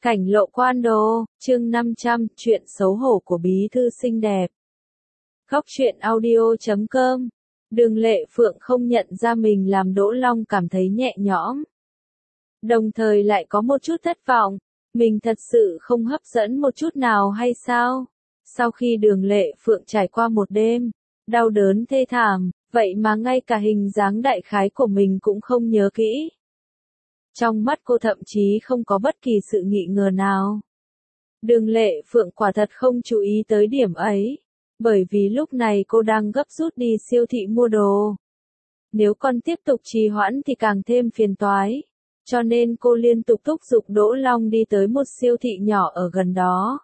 Cảnh lộ quan đồ, chương 500, chuyện xấu hổ của bí thư xinh đẹp. Góc truyện audio.com. Đường Lệ Phượng không nhận ra mình làm Đỗ Long cảm thấy nhẹ nhõm. Đồng thời lại có một chút thất vọng, mình thật sự không hấp dẫn một chút nào hay sao? Sau khi Đường Lệ Phượng trải qua một đêm, đau đớn thê thảm, vậy mà ngay cả hình dáng đại khái của mình cũng không nhớ kỹ. Trong mắt cô thậm chí không có bất kỳ sự nghi ngờ nào. Đường Lệ Phượng quả thật không chú ý tới điểm ấy, bởi vì lúc này cô đang gấp rút đi siêu thị mua đồ. Nếu còn tiếp tục trì hoãn thì càng thêm phiền toái, cho nên cô liên tục thúc giục Đỗ Long đi tới một siêu thị nhỏ ở gần đó.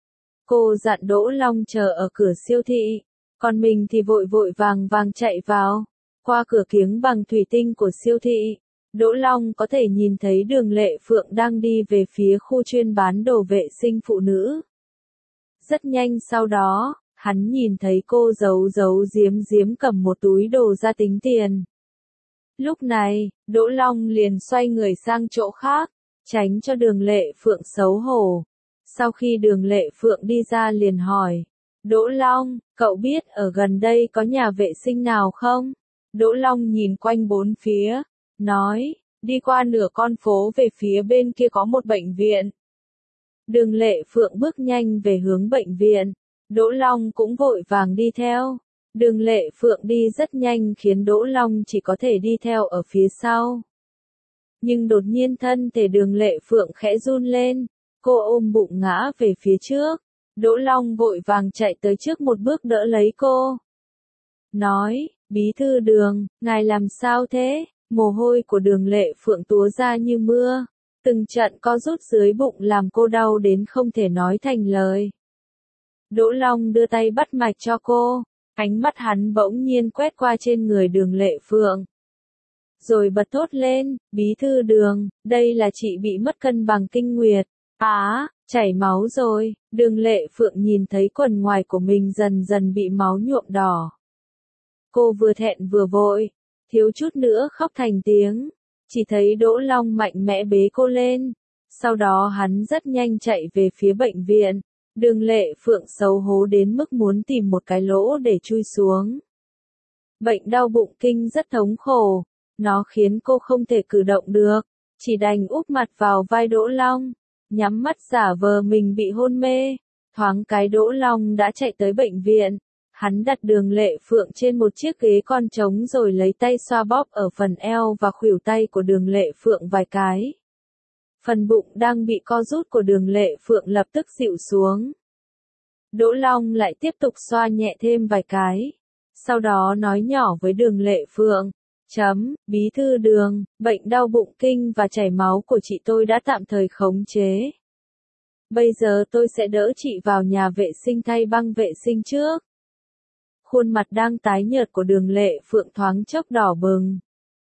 Cô dặn Đỗ Long chờ ở cửa siêu thị, còn mình thì vội vội vàng vàng chạy vào. Qua cửa kiếng bằng thủy tinh của siêu thị, Đỗ Long có thể nhìn thấy Đường Lệ Phượng đang đi về phía khu chuyên bán đồ vệ sinh phụ nữ. Rất nhanh sau đó, hắn nhìn thấy cô giấu giếm cầm một túi đồ ra tính tiền. Lúc này, Đỗ Long liền xoay người sang chỗ khác, tránh cho Đường Lệ Phượng xấu hổ. Sau khi Đường Lệ Phượng đi ra liền hỏi, Đỗ Long, cậu biết ở gần đây có nhà vệ sinh nào không? Đỗ Long nhìn quanh bốn phía, nói, đi qua nửa con phố về phía bên kia có một bệnh viện. Đường Lệ Phượng bước nhanh về hướng bệnh viện, Đỗ Long cũng vội vàng đi theo. Đường Lệ Phượng đi rất nhanh khiến Đỗ Long chỉ có thể đi theo ở phía sau. Nhưng đột nhiên thân thể Đường Lệ Phượng khẽ run lên, cô ôm bụng ngã về phía trước. Đỗ Long vội vàng chạy tới trước một bước đỡ lấy cô. Nói, bí thư Đường, ngài làm sao thế? Mồ hôi của Đường Lệ Phượng túa ra như mưa, từng trận co rút dưới bụng làm cô đau đến không thể nói thành lời. Đỗ Long đưa tay bắt mạch cho cô, ánh mắt hắn bỗng nhiên quét qua trên người Đường Lệ Phượng. Rồi bật thốt lên, bí thư Đường, đây là chị bị mất cân bằng kinh nguyệt. Chảy máu rồi. Đường Lệ Phượng nhìn thấy quần ngoài của mình dần dần bị máu nhuộm đỏ. Cô vừa thẹn vừa vội, thiếu chút nữa khóc thành tiếng, chỉ thấy Đỗ Long mạnh mẽ bế cô lên, sau đó hắn rất nhanh chạy về phía bệnh viện. Đường Lệ Phượng xấu hổ đến mức muốn tìm một cái lỗ để chui xuống. Bệnh đau bụng kinh rất thống khổ, nó khiến cô không thể cử động được, chỉ đành úp mặt vào vai Đỗ Long, nhắm mắt giả vờ mình bị hôn mê. Thoáng cái Đỗ Long đã chạy tới bệnh viện. Hắn đặt Đường Lệ Phượng trên một chiếc ghế con trống rồi lấy tay xoa bóp ở phần eo và khuỷu tay của Đường Lệ Phượng vài cái. Phần bụng đang bị co rút của Đường Lệ Phượng lập tức dịu xuống. Đỗ Long lại tiếp tục xoa nhẹ thêm vài cái. Sau đó nói nhỏ với Đường Lệ Phượng, bí thư Đường, bệnh đau bụng kinh và chảy máu của chị tôi đã tạm thời khống chế. Bây giờ tôi sẽ đỡ chị vào nhà vệ sinh thay băng vệ sinh trước. Khuôn mặt đang tái nhợt của Đường Lệ Phượng thoáng chốc đỏ bừng.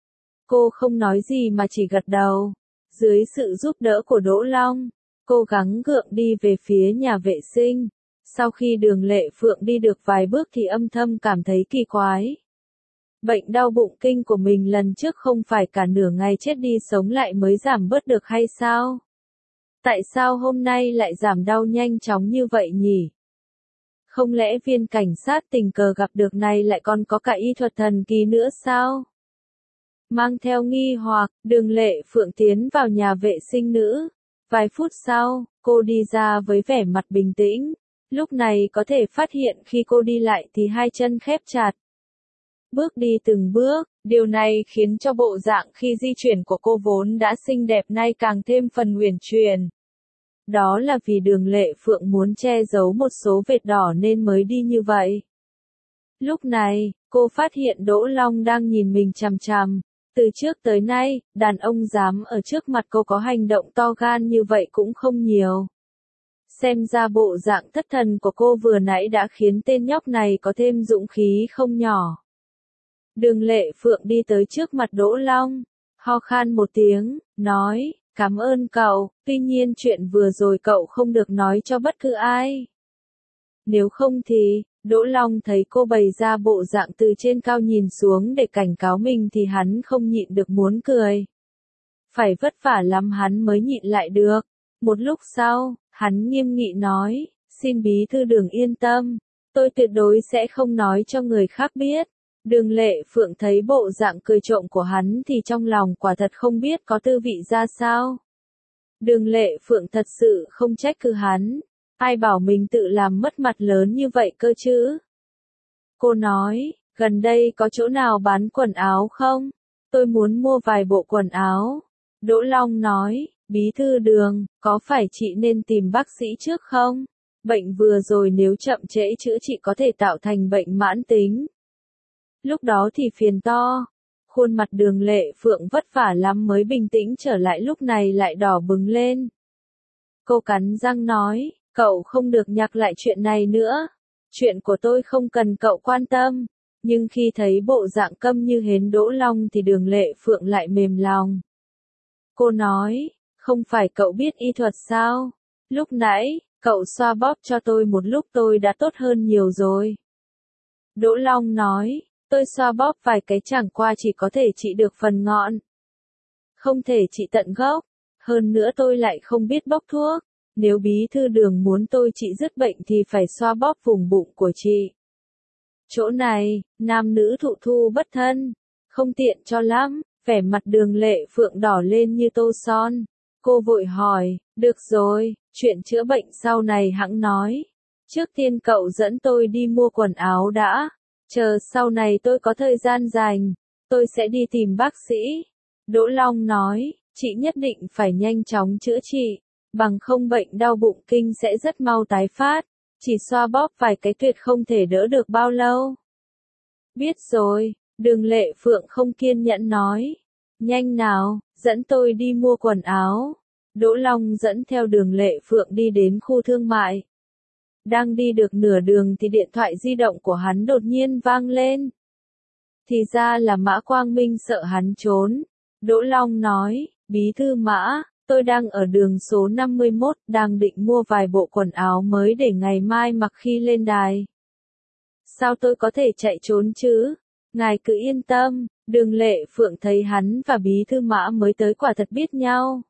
Cô không nói gì mà chỉ gật đầu. Dưới sự giúp đỡ của Đỗ Long, cô gắng gượng đi về phía nhà vệ sinh. Sau khi Đường Lệ Phượng đi được vài bước thì âm thầm cảm thấy kỳ quái. Bệnh đau bụng kinh của mình lần trước không phải cả nửa ngày chết đi sống lại mới giảm bớt được hay sao? Tại sao hôm nay lại giảm đau nhanh chóng như vậy nhỉ? Không lẽ viên cảnh sát tình cờ gặp được này lại còn có cả y thuật thần kỳ nữa sao? Mang theo nghi hoặc, Đường Lệ Phượng tiến vào nhà vệ sinh nữ. Vài phút sau, cô đi ra với vẻ mặt bình tĩnh. Lúc này có thể phát hiện khi cô đi lại thì hai chân khép chặt. Bước đi từng bước, điều này khiến cho bộ dạng khi di chuyển của cô vốn đã xinh đẹp nay càng thêm phần uyển chuyển. Đó là vì Đường Lệ Phượng muốn che giấu một số vệt đỏ nên mới đi như vậy. Lúc này, cô phát hiện Đỗ Long đang nhìn mình chằm chằm. Từ trước tới nay, đàn ông dám ở trước mặt cô có hành động to gan như vậy cũng không nhiều. Xem ra bộ dạng thất thần của cô vừa nãy đã khiến tên nhóc này có thêm dũng khí không nhỏ. Đường Lệ Phượng đi tới trước mặt Đỗ Long, ho khan một tiếng, nói, cảm ơn cậu, tuy nhiên chuyện vừa rồi cậu không được nói cho bất cứ ai. Nếu không thì, Đỗ Long thấy cô bày ra bộ dạng từ trên cao nhìn xuống để cảnh cáo mình thì hắn không nhịn được muốn cười. Phải vất vả lắm hắn mới nhịn lại được. Một lúc sau, hắn nghiêm nghị nói, xin bí thư Đường yên tâm, tôi tuyệt đối sẽ không nói cho người khác biết. Đường Lệ Phượng thấy bộ dạng cười trộm của hắn thì trong lòng quả thật không biết có tư vị ra sao. Đường Lệ Phượng thật sự không trách cứ hắn, ai bảo mình tự làm mất mặt lớn như vậy cơ chứ. Cô nói, gần đây có chỗ nào bán quần áo không? Tôi muốn mua vài bộ quần áo. Đỗ Long nói, bí thư Đường, có phải chị nên tìm bác sĩ trước không? Bệnh vừa rồi nếu chậm trễ chữa trị có thể tạo thành bệnh mãn tính. Lúc đó thì phiền to. Khuôn mặt Đường Lệ Phượng vất vả lắm mới bình tĩnh trở lại, lúc này lại đỏ bừng lên. Cô cắn răng nói, cậu không được nhắc lại chuyện này nữa. Chuyện của tôi không cần cậu quan tâm. Nhưng khi thấy bộ dạng câm như hến Đỗ Long thì Đường Lệ Phượng lại mềm lòng. Cô nói, không phải cậu biết y thuật sao? Lúc nãy, cậu xoa bóp cho tôi một lúc tôi đã tốt hơn nhiều rồi. Đỗ Long nói, tôi xoa bóp vài cái chẳng qua chỉ có thể trị được phần ngọn. Không thể trị tận gốc. Hơn nữa tôi lại không biết bốc thuốc. Nếu bí thư Đường muốn tôi trị dứt bệnh thì phải xoa bóp vùng bụng của chị. Chỗ này, nam nữ thụ thu bất thân. Không tiện cho lắm. Vẻ mặt Đường Lệ Phượng đỏ lên như tô son. Cô vội hỏi, được rồi, chuyện chữa bệnh sau này hẵng nói. Trước tiên cậu dẫn tôi đi mua quần áo đã. Chờ sau này tôi có thời gian rảnh, tôi sẽ đi tìm bác sĩ. Đỗ Long nói, chị nhất định phải nhanh chóng chữa trị, bằng không bệnh đau bụng kinh sẽ rất mau tái phát. Chỉ xoa bóp vài cái tuyệt không thể đỡ được bao lâu. Biết rồi, Đường Lệ Phượng không kiên nhẫn nói. Nhanh nào, dẫn tôi đi mua quần áo. Đỗ Long dẫn theo Đường Lệ Phượng đi đến khu thương mại. Đang đi được nửa đường thì điện thoại di động của hắn đột nhiên vang lên. Thì ra là Mã Quang Minh sợ hắn trốn. Đỗ Long nói, bí thư Mã, tôi đang ở đường số 51, đang định mua vài bộ quần áo mới để ngày mai mặc khi lên đài. Sao tôi có thể chạy trốn chứ? Ngài cứ yên tâm. Đường Lệ Phượng thấy hắn và bí thư Mã mới tới quả thật biết nhau.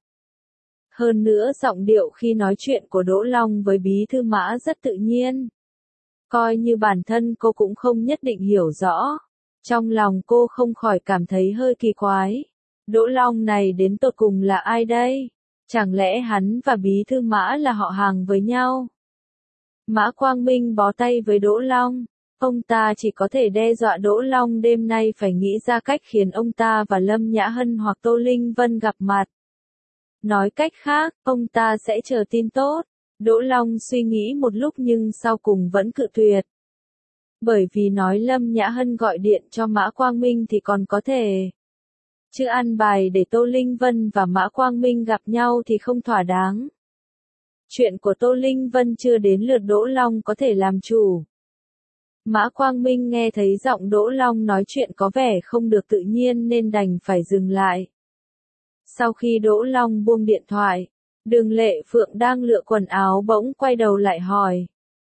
Hơn nữa giọng điệu khi nói chuyện của Đỗ Long với bí thư Mã rất tự nhiên. Coi như bản thân cô cũng không nhất định hiểu rõ. Trong lòng cô không khỏi cảm thấy hơi kỳ quái. Đỗ Long này đến tột cùng là ai đây? Chẳng lẽ hắn và bí thư Mã là họ hàng với nhau? Mã Quang Minh bó tay với Đỗ Long. Ông ta chỉ có thể đe dọa Đỗ Long đêm nay phải nghĩ ra cách khiến ông ta và Lâm Nhã Hân hoặc Tô Linh Vân gặp mặt. Nói cách khác, ông ta sẽ chờ tin tốt. Đỗ Long suy nghĩ một lúc nhưng sau cùng vẫn cự tuyệt. Bởi vì nói Lâm Nhã Hân gọi điện cho Mã Quang Minh thì còn có thể. Chứ ăn bài để Tô Linh Vân và Mã Quang Minh gặp nhau thì không thỏa đáng. Chuyện của Tô Linh Vân chưa đến lượt Đỗ Long có thể làm chủ. Mã Quang Minh nghe thấy giọng Đỗ Long nói chuyện có vẻ không được tự nhiên nên đành phải dừng lại. Sau khi Đỗ Long buông điện thoại, Đường Lệ Phượng đang lựa quần áo bỗng quay đầu lại hỏi.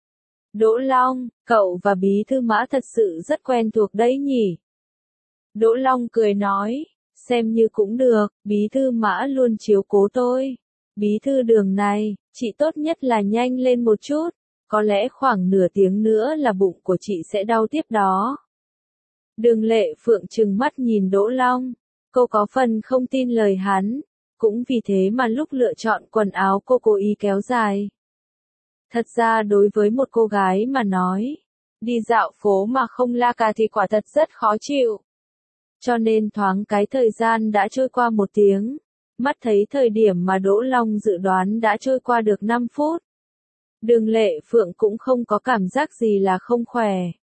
Đỗ Long, cậu và bí thư Mã thật sự rất quen thuộc đấy nhỉ? Đỗ Long cười nói, xem như cũng được, bí thư Mã luôn chiếu cố tôi. Bí thư Đường này, chị tốt nhất là nhanh lên một chút, có lẽ khoảng nửa tiếng nữa là bụng của chị sẽ đau tiếp đó. Đường Lệ Phượng trừng mắt nhìn Đỗ Long. Cô có phần không tin lời hắn, cũng vì thế mà lúc lựa chọn quần áo cô cố ý kéo dài. Thật ra đối với một cô gái mà nói, đi dạo phố mà không la cà thì quả thật rất khó chịu. Cho nên thoáng cái thời gian đã trôi qua 1 tiếng, mắt thấy thời điểm mà Đỗ Long dự đoán đã trôi qua được 5 phút. Đường Lệ Phượng cũng không có cảm giác gì là không khỏe.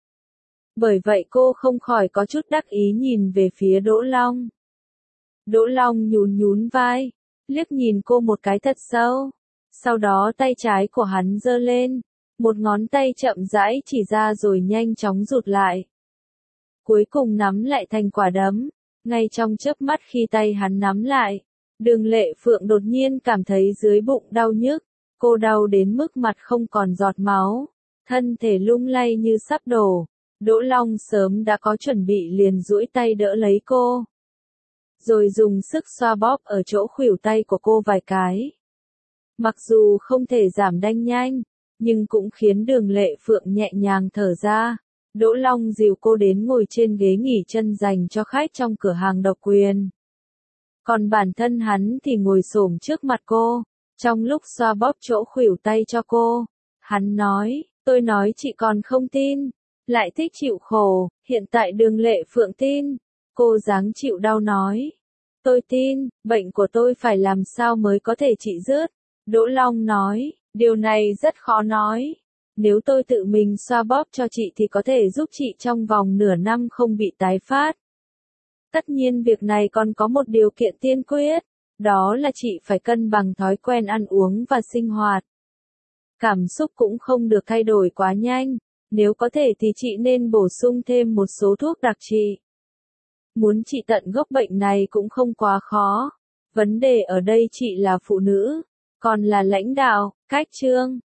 Bởi vậy cô không khỏi có chút đắc ý nhìn về phía Đỗ Long. Đỗ Long nhún nhún vai, liếc nhìn cô một cái thật sâu. Sau đó tay trái của hắn giơ lên, một ngón tay chậm rãi chỉ ra rồi nhanh chóng rụt lại. Cuối cùng nắm lại thành quả đấm. Ngay trong chớp mắt khi tay hắn nắm lại, Đường Lệ Phượng đột nhiên cảm thấy dưới bụng đau nhức. Cô đau đến mức mặt không còn giọt máu, thân thể lung lay như sắp đổ. Đỗ Long sớm đã có chuẩn bị liền duỗi tay đỡ lấy cô. Rồi dùng sức xoa bóp ở chỗ khuỷu tay của cô vài cái. Mặc dù không thể giảm đanh nhanh, nhưng cũng khiến Đường Lệ Phượng nhẹ nhàng thở ra. Đỗ Long dìu cô đến ngồi trên ghế nghỉ chân dành cho khách trong cửa hàng độc quyền. Còn bản thân hắn thì ngồi xổm trước mặt cô, trong lúc xoa bóp chỗ khuỷu tay cho cô. Hắn nói, tôi nói chị còn không tin, lại thích chịu khổ, hiện tại Đường Lệ Phượng tin. Cô dáng chịu đau nói, tôi tin, bệnh của tôi phải làm sao mới có thể trị dứt. Đỗ Long nói, điều này rất khó nói. Nếu tôi tự mình xoa bóp cho chị thì có thể giúp chị trong vòng nửa năm không bị tái phát. Tất nhiên việc này còn có một điều kiện tiên quyết, đó là chị phải cân bằng thói quen ăn uống và sinh hoạt. Cảm xúc cũng không được thay đổi quá nhanh, nếu có thể thì chị nên bổ sung thêm một số thuốc đặc trị. Muốn trị tận gốc bệnh này cũng không quá khó. Vấn đề ở đây chị là phụ nữ, còn là lãnh đạo, cách chương.